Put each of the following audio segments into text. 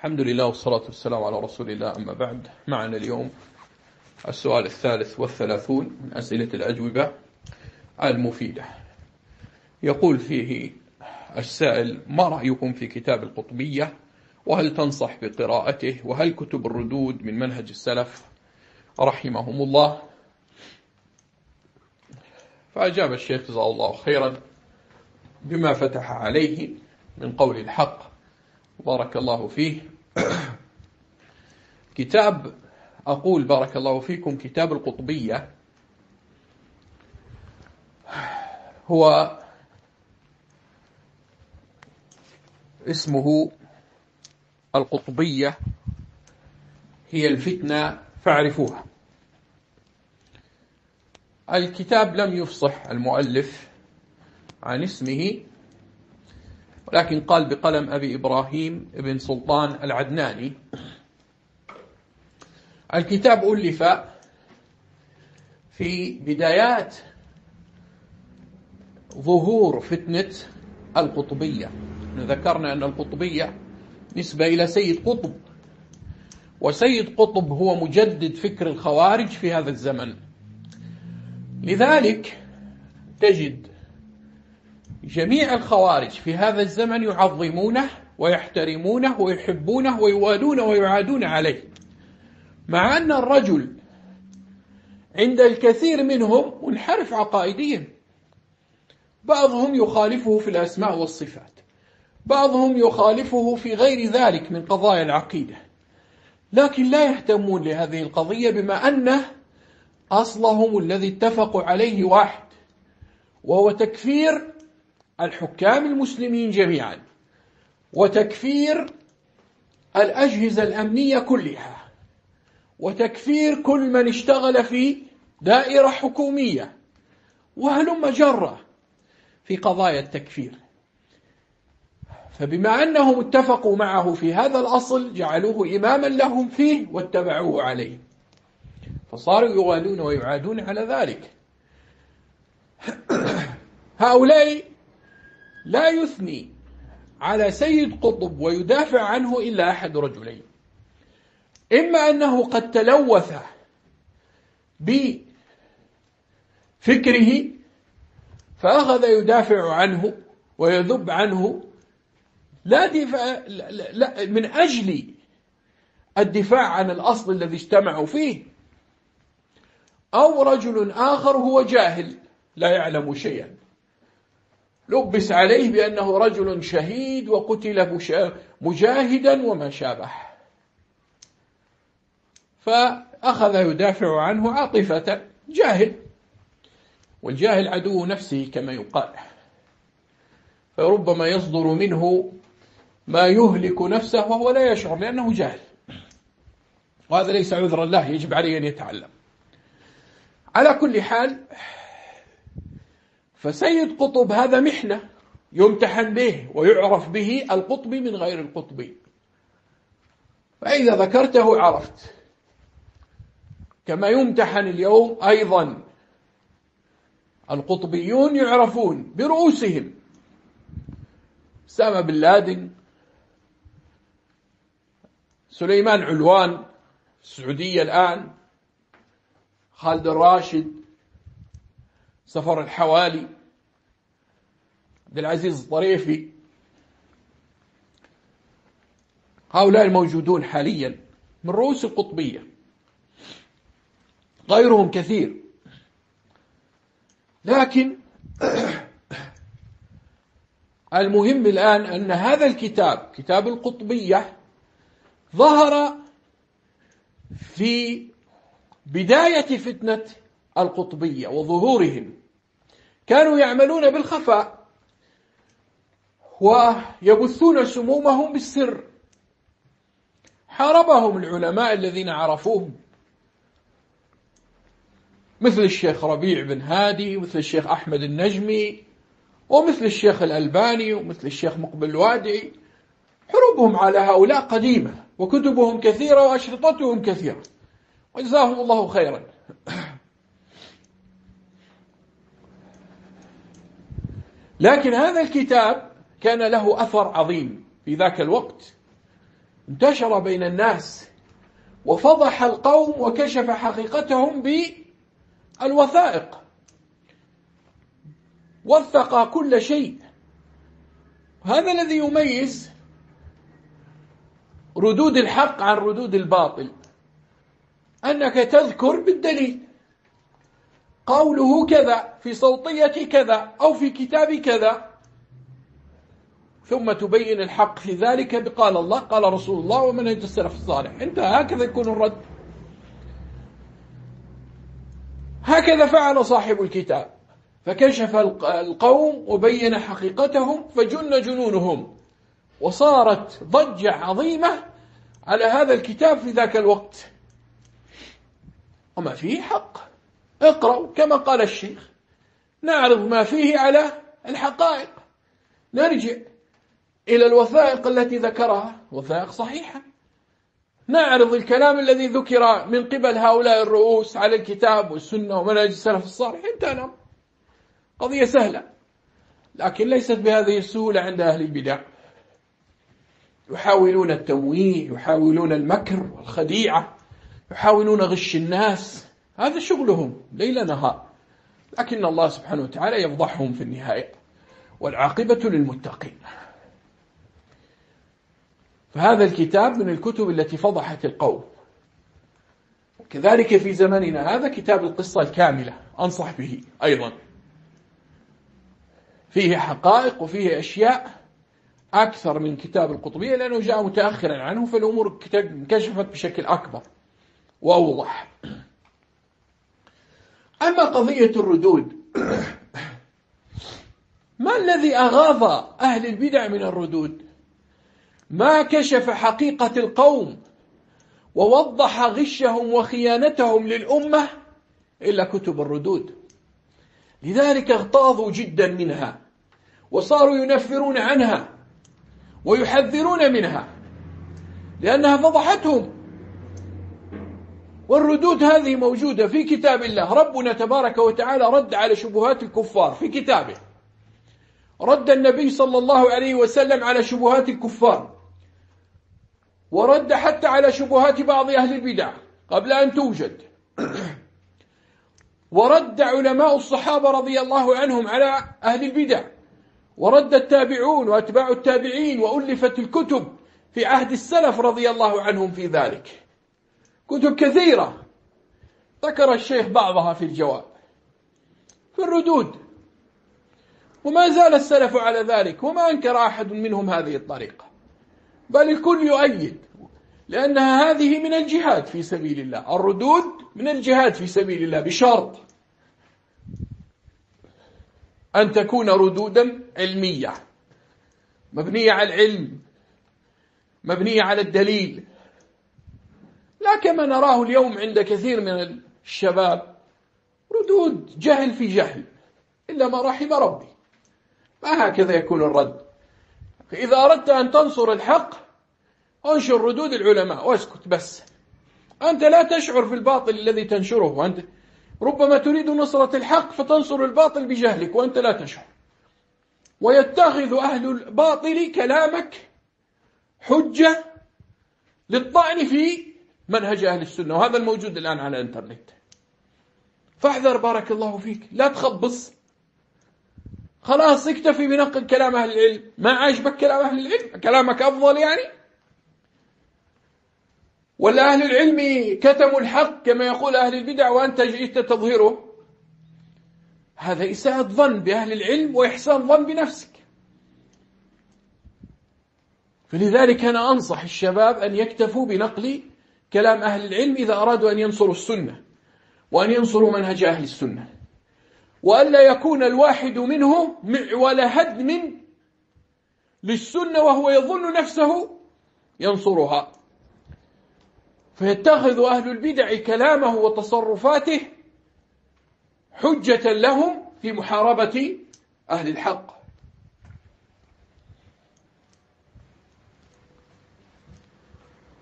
الحمد لله والصلاة والسلام على رسول الله، أما بعد. معنا اليوم السؤال 33 من أسئلة الأجوبة المفيدة. يقول فيه السائل: ما رأيكم في كتاب القطبية؟ وهل تنصح بقراءته؟ وهل كتب الردود من منهج السلف رحمهم الله؟ فأجاب الشيخ جزاه الله خيرا بما فتح عليه من قول الحق بارك الله فيه. أقول بارك الله فيكم: كتاب القطبية هو اسمه القطبية هي الفتنة فاعرفوها. الكتاب لم يفصح المؤلف عن اسمه، ولكن قال بقلم أبي إبراهيم بن سلطان العدناني. الكتاب ألف في بدايات ظهور فتنة القطبية. ذكرنا أن القطبية نسبة إلى سيد قطب، وسيد قطب هو مجدد فكر الخوارج في هذا الزمن. لذلك تجد جميع الخوارج في هذا الزمن يعظمونه ويحترمونه ويحبونه ويوالونه ويعادون عليه، مع أن الرجل عند الكثير منهم منحرف عقائديا. بعضهم يخالفه في الأسماء والصفات، بعضهم يخالفه في غير ذلك من قضايا العقيدة، لكن لا يهتمون لهذه القضية بما أن أصلهم الذي اتفقوا عليه واحد، وهو تكفير الحكام المسلمين جميعا، وتكفير الأجهزة الأمنية كلها، وتكفير كل من اشتغل في دائرة حكومية، وهلم جرة في قضايا التكفير. فبما أنهم اتفقوا معه في هذا الأصل جعلوه إماما لهم فيه واتبعوه عليه، فصاروا يوالون ويعادون على ذلك. هؤلاء لا يثني على سيد قطب ويدافع عنه إلا أحد رجلين: إما أنه قد تلوث بفكره فأخذ يدافع عنه ويذب عنه لا من أجل الدفاع عن الأصل الذي اجتمعوا فيه، أو رجل آخر هو جاهل لا يعلم شيئا، لبس عليه بأنه رجل شهيد وقتل مجاهدا وما شابه، فأخذ يدافع عنه عاطفة. جاهل، والجاهل عدو نفسه كما يقال، فربما يصدر منه ما يهلك نفسه وهو لا يشعر لأنه جاهل، وهذا ليس عذرا له، يجب عليه أن يتعلم. على كل حال، فسيد قطب هذا محنة يمتحن به ويعرف به القطبي من غير القطبي، فإذا ذكرته عرفت. كما يمتحن اليوم أيضا القطبيون يعرفون برؤوسهم: أسامة بن لادن، سليمان علوان السعودية الآن، خالد الراشد، سفر الحوالي، عبد العزيز الطريفي. هؤلاء الموجودون حاليا من رؤوس القطبية، غيرهم كثير. لكن المهم الآن أن هذا الكتاب، كتاب القطبية، ظهر في بداية فتنة القطبية وظهورهم. كانوا يعملون بالخفاء ويبثون سمومهم بالسر. حاربهم العلماء الذين عرفوهم، مثل الشيخ ربيع بن هادي، ومثل الشيخ أحمد النجمي، ومثل الشيخ الألباني، ومثل الشيخ مقبل الوادعي. حروبهم على هؤلاء قديمة، وكتبهم كثيرة وأشرطتهم كثيرة، وجزاهم الله خيرا. لكن هذا الكتاب كان له أثر عظيم في ذاك الوقت، انتشر بين الناس وفضح القوم وكشف حقيقتهم بالوثائق، وثق كل شيء. هذا الذي يميز ردود الحق عن ردود الباطل، أنك تذكر بالدليل قوله كذا في صوتية كذا أو في كتاب كذا، ثم تبين الحق في ذلك بقال الله قال رسول الله ومنهج السلف الصالح. انت هكذا يكون الرد. هكذا فعل صاحب الكتاب، فكشف القوم وبين حقيقتهم فجن جنونهم، وصارت ضجة عظيمة على هذا الكتاب في ذاك الوقت، وما فيه حق. اقرأوا كما قال الشيخ، نعرض ما فيه على الحقائق، نرجع إلى الوثائق التي ذكرها، وثائق صحيحة، نعرض الكلام الذي ذكر من قبل هؤلاء الرؤوس على الكتاب والسنة ومنهج السلف الصالح، انتهى. قضية سهلة، لكن ليست بهذه السهولة عند أهل البدع. يحاولون التمويه، يحاولون المكر والخديعة، يحاولون غش الناس، هذا شغلهم ليل نهار، لكن الله سبحانه وتعالى يفضحهم في النهاية، والعاقبة للمتقين. فهذا الكتاب من الكتب التي فضحت القوم. كذلك في زمننا هذا كتاب القصة الكاملة، أنصح به أيضا، فيه حقائق وفيه أشياء أكثر من كتاب القطبية، لأنه جاء متأخرا عنه، فالأمور انكشفت بشكل أكبر وأوضح. أما قضية الردود، ما الذي أغاظ أهل البدع من الردود؟ ما كشف حقيقة القوم ووضح غشهم وخيانتهم للأمة إلا كتب الردود. لذلك اغتاظوا جدا منها، وصاروا ينفرون عنها ويحذرون منها، لأنها فضحتهم. والردود هذه موجودة في كتاب الله. ربنا تبارك وتعالى رد على شبهات الكفار في كتابه، رد النبي صلى الله عليه وسلم على شبهات الكفار، ورد حتى على شبهات بعض أهل البدع قبل أن توجد، ورد علماء الصحابة رضي الله عنهم على أهل البدع، ورد التابعون وأتباع التابعين، وألفت الكتب في عهد السلف رضي الله عنهم في ذلك، كتب كثيرة ذكر الشيخ بعضها في الجواب في الردود، وما زال السلف على ذلك، وما أنكر أحد منهم هذه الطريقة، بل الكل يؤيد، لأنها هذه من الجهاد في سبيل الله. الردود من الجهاد في سبيل الله، بشرط أن تكون ردودا علمية، مبنية على العلم، مبنية على الدليل، لا كما نراه اليوم عند كثير من الشباب، ردود جهل في جهل، إلا ما رحم ربي. ما هكذا يكون الرد. إذا أردت أن تنصر الحق انشر ردود العلماء واسكت بس، أنت لا تشعر في الباطل الذي تنشره، وأنت ربما تريد نصرة الحق فتنصر الباطل بجهلك وأنت لا تشعر، ويتخذ أهل الباطل كلامك حجة للطعن في منهج أهل السنة، وهذا الموجود الآن على الإنترنت. فاحذر بارك الله فيك، لا تخبص، خلاص اكتفي بنقل كلام أهل العلم. ما عجبك كلام أهل العلم؟ كلامك أفضل يعني؟ ولا أهل العلم كتموا الحق كما يقول أهل البدع وأنت جئت تظهره؟ هذا إساءة ظن بأهل العلم وإحسان ظن بنفسك. فلذلك أنا أنصح الشباب أن يكتفوا بنقل كلام أهل العلم إذا أرادوا أن ينصروا السنة وأن ينصروا منهج أهل السنة، وألا يكون الواحد منه معول هدم للسنة وهو يظن نفسه ينصرها، فيتخذ أهل البدع كلامه وتصرفاته حجة لهم في محاربة أهل الحق.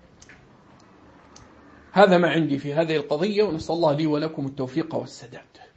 هذا ما عندي في هذه القضية، ونسأل الله لي ولكم التوفيق والسداد.